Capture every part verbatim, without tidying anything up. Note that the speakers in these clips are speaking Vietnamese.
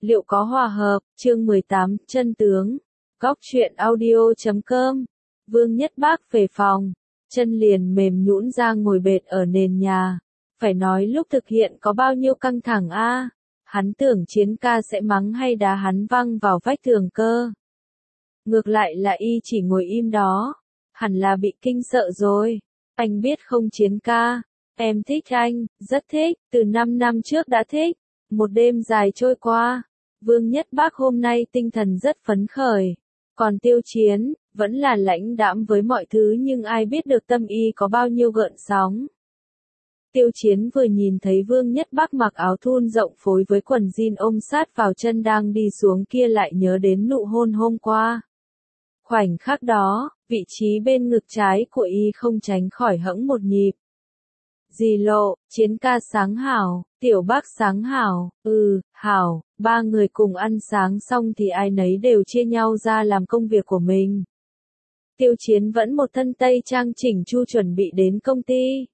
Liệu có hòa hợp, chương mười tám, chân tướng. Góc truyện audio chấm com. Vương Nhất Bác về phòng, chân liền mềm nhũn ra ngồi bệt ở nền nhà. Phải nói lúc thực hiện có bao nhiêu căng thẳng a, à? Hắn tưởng Chiến ca sẽ mắng hay đá hắn văng vào vách tường cơ. Ngược lại là y chỉ ngồi im đó, hẳn là bị kinh sợ rồi. Anh biết không Chiến ca, em thích anh, rất thích, từ năm năm trước đã thích. Một đêm dài trôi qua, Vương Nhất Bác hôm nay tinh thần rất phấn khởi. Còn Tiêu Chiến, vẫn là lãnh đãng với mọi thứ nhưng ai biết được tâm y có bao nhiêu gợn sóng. Tiêu Chiến vừa nhìn thấy Vương Nhất Bác mặc áo thun rộng phối với quần jean ôm sát vào chân đang đi xuống kia lại nhớ đến nụ hôn hôm qua. Khoảnh khắc đó, vị trí bên ngực trái của y không tránh khỏi hẫng một nhịp. Dì Lộ, Chiến ca sáng hảo, Tiểu Bác sáng hảo, ừ, hảo, ba người cùng ăn sáng xong thì ai nấy đều chia nhau ra làm công việc của mình. Tiêu Chiến vẫn một thân tây trang chỉnh chu chuẩn bị đến công ty.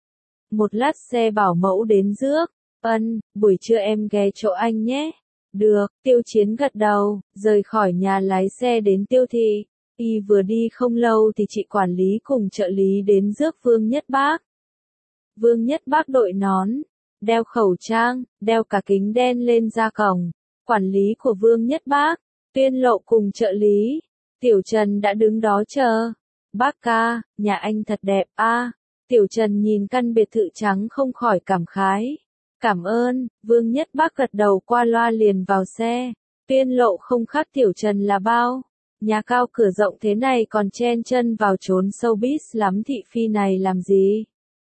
Một lát xe bảo mẫu đến rước, ân, buổi trưa em ghé chỗ anh nhé. Được, Tiêu Chiến gật đầu, rời khỏi nhà lái xe đến Tiêu thị. Y vừa đi không lâu thì chị quản lý cùng trợ lý đến rước Vương Nhất Bác. Vương Nhất Bác đội nón, đeo khẩu trang, đeo cả kính đen lên ra cổng. Quản lý của Vương Nhất Bác, Tuyên Lộ cùng trợ lý, Tiểu Trần đã đứng đó chờ. Bác ca, nhà anh thật đẹp a. À. Tiểu Trần nhìn căn biệt thự trắng không khỏi cảm khái. Cảm ơn, Vương Nhất Bác gật đầu qua loa liền vào xe. Tuyên Lộ không khác Tiểu Trần là bao. Nhà cao cửa rộng thế này còn chen chân vào trốn showbiz lắm thị phi này làm gì.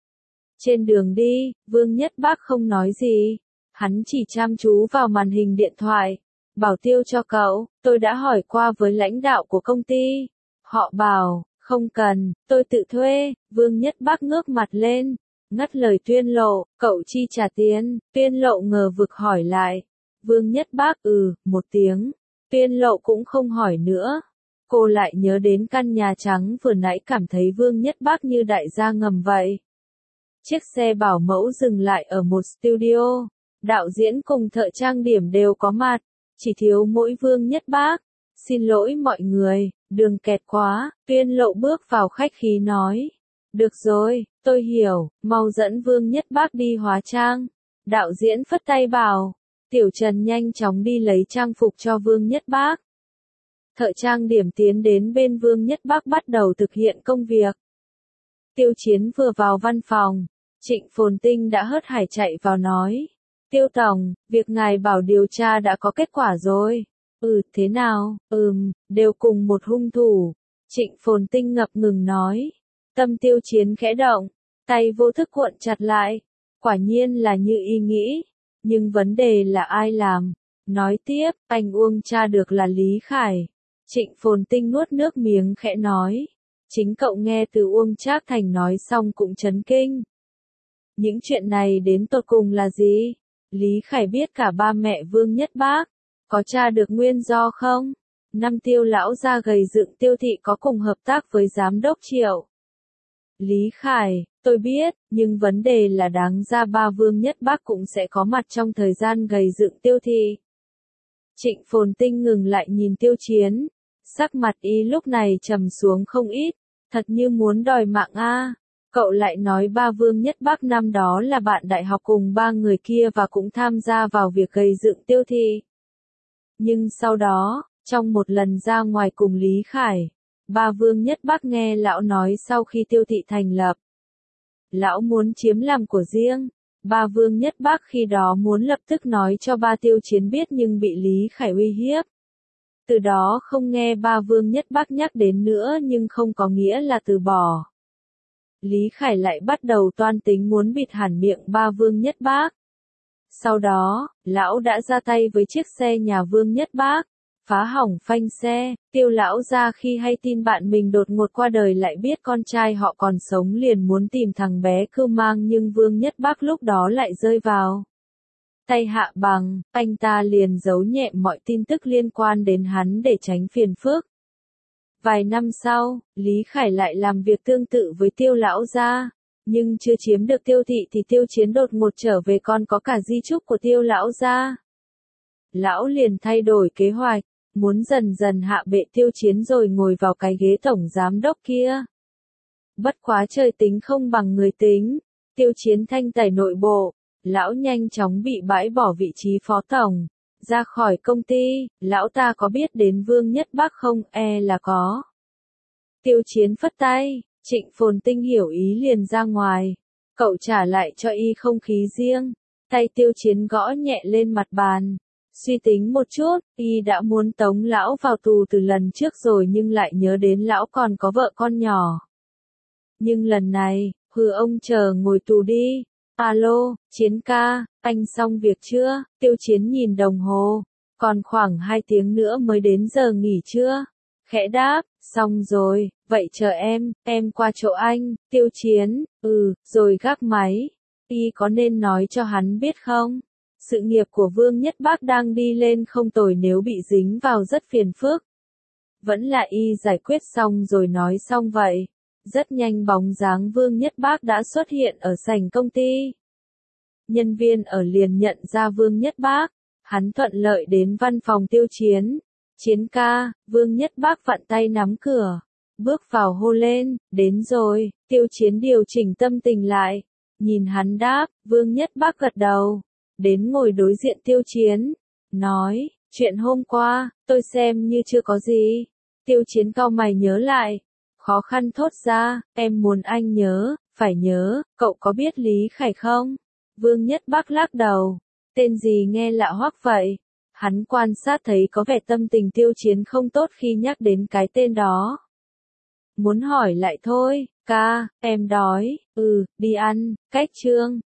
Trên đường đi, Vương Nhất Bác không nói gì. Hắn chỉ chăm chú vào màn hình điện thoại. Bảo Tiêu cho cậu, tôi đã hỏi qua với lãnh đạo của công ty. Họ bảo, không cần, tôi tự thuê. Vương Nhất Bác ngước mặt lên, ngắt lời Tuyên Lộ, cậu chi trả tiền. Tuyên Lộ ngờ vực hỏi lại. Vương Nhất Bác ừ, một tiếng. Tuyên Lộ cũng không hỏi nữa. Cô lại nhớ đến căn nhà trắng vừa nãy cảm thấy Vương Nhất Bác như đại gia ngầm vậy. Chiếc xe bảo mẫu dừng lại ở một studio. Đạo diễn cùng thợ trang điểm đều có mặt. Chỉ thiếu mỗi Vương Nhất Bác. Xin lỗi mọi người, đường kẹt quá. Tuyên Lộ bước vào khách khí nói. Được rồi, tôi hiểu, mau dẫn Vương Nhất Bác đi hóa trang. Đạo diễn phất tay bảo. Tiểu Trần nhanh chóng đi lấy trang phục cho Vương Nhất Bác. Thợ trang điểm tiến đến bên Vương Nhất Bác bắt đầu thực hiện công việc. Tiêu Chiến vừa vào văn phòng, Trịnh Phồn Tinh đã hớt hải chạy vào nói. Tiêu Tổng, việc ngài bảo điều tra đã có kết quả rồi. Ừ, thế nào? Ừm, đều cùng một hung thủ. Trịnh Phồn Tinh ngập ngừng nói. Tâm Tiêu Chiến khẽ động, tay vô thức cuộn chặt lại. Quả nhiên là như y nghĩ. Nhưng vấn đề là ai làm? Nói tiếp, anh Uông tra được là Lý Khải. Trịnh Phồn Tinh nuốt nước miếng khẽ nói. Chính cậu nghe từ Uông Trác Thành nói xong cũng chấn kinh. Những chuyện này đến tột cùng là gì? Lý Khải biết cả ba mẹ Vương Nhất Bác. Có tra được nguyên do không? Năm Tiêu lão gia gầy dựng Tiêu thị có cùng hợp tác với giám đốc Triệu. Lý Khải, tôi biết, nhưng vấn đề là đáng ra ba Vương Nhất Bác cũng sẽ có mặt trong thời gian gầy dựng Tiêu thị. Trịnh Phồn Tinh ngừng lại nhìn Tiêu Chiến. Sắc mặt y lúc này trầm xuống không ít. Thật như muốn đòi mạng a. À. Cậu lại nói ba Vương Nhất Bác năm đó là bạn đại học cùng ba người kia và cũng tham gia vào việc gây dựng Tiêu thị. Nhưng sau đó, trong một lần ra ngoài cùng Lý Khải, ba Vương Nhất Bác nghe lão nói sau khi Tiêu thị thành lập, lão muốn chiếm làm của riêng. Ba Vương Nhất Bác khi đó muốn lập tức nói cho ba Tiêu Chiến biết nhưng bị Lý Khải uy hiếp. Từ đó không nghe ba Vương Nhất Bác nhắc đến nữa nhưng không có nghĩa là từ bỏ. Lý Khải lại bắt đầu toan tính muốn bịt hẳn miệng ba Vương Nhất Bác. Sau đó, lão đã ra tay với chiếc xe nhà Vương Nhất Bác, phá hỏng phanh xe. Tiêu lão ra khi hay tin bạn mình đột ngột qua đời lại biết con trai họ còn sống liền muốn tìm thằng bé cưu mang nhưng Vương Nhất Bác lúc đó lại rơi vào tay hạ bằng, anh ta liền giấu nhẹm mọi tin tức liên quan đến hắn để tránh phiền phức. Vài năm sau, Lý Khải lại làm việc tương tự với Tiêu lão gia, nhưng chưa chiếm được Tiêu thị thì Tiêu Chiến đột ngột trở về còn có cả di chúc của Tiêu lão gia. lão liền thay đổi kế hoạch, muốn dần dần hạ bệ Tiêu Chiến rồi ngồi vào cái ghế tổng giám đốc kia. Bất quá trời tính không bằng người tính, Tiêu Chiến thanh tẩy nội bộ, lão nhanh chóng bị bãi bỏ vị trí phó tổng, ra khỏi công ty. Lão ta có biết đến Vương Nhất Bác không? E là có. Tiêu Chiến phất tay, Trịnh Phồn Tinh hiểu ý liền ra ngoài, cậu trả lại cho y không khí riêng. Tay Tiêu Chiến gõ nhẹ lên mặt bàn, suy tính một chút, y đã muốn tống lão vào tù từ lần trước rồi nhưng lại nhớ đến lão còn có vợ con nhỏ. Nhưng lần này, hừ ông chờ ngồi tù đi. Alo, Chiến ca, anh xong việc chưa? Tiêu Chiến nhìn đồng hồ, còn khoảng hai tiếng nữa mới đến giờ nghỉ trưa. Khẽ đáp, xong rồi, vậy chờ em, em qua chỗ anh. Tiêu Chiến, ừ, rồi gác máy. Y có nên nói cho hắn biết không? Sự nghiệp của Vương Nhất Bác đang đi lên không tồi, nếu bị dính vào rất phiền phức. Vẫn là y giải quyết xong rồi nói xong vậy. Rất nhanh bóng dáng Vương Nhất Bác đã xuất hiện ở sảnh công ty. Nhân viên ở liền nhận ra Vương Nhất Bác, hắn thuận lợi đến văn phòng Tiêu Chiến. Chiến ca, Vương Nhất Bác vặn tay nắm cửa, bước vào hô lên, đến rồi. Tiêu Chiến điều chỉnh tâm tình lại, nhìn hắn đáp, Vương Nhất Bác gật đầu, đến ngồi đối diện Tiêu Chiến, nói, chuyện hôm qua, tôi xem như chưa có gì. Tiêu Chiến cau mày nhớ lại, khó khăn thốt ra, em muốn anh nhớ, phải nhớ, cậu có biết Lý Khải không? Vương Nhất Bác lắc đầu, tên gì nghe lạ hoắc vậy? Hắn quan sát thấy có vẻ tâm tình Tiêu Chiến không tốt khi nhắc đến cái tên đó. Muốn hỏi lại thôi, ca, em đói, ừ, đi ăn, cách Trương.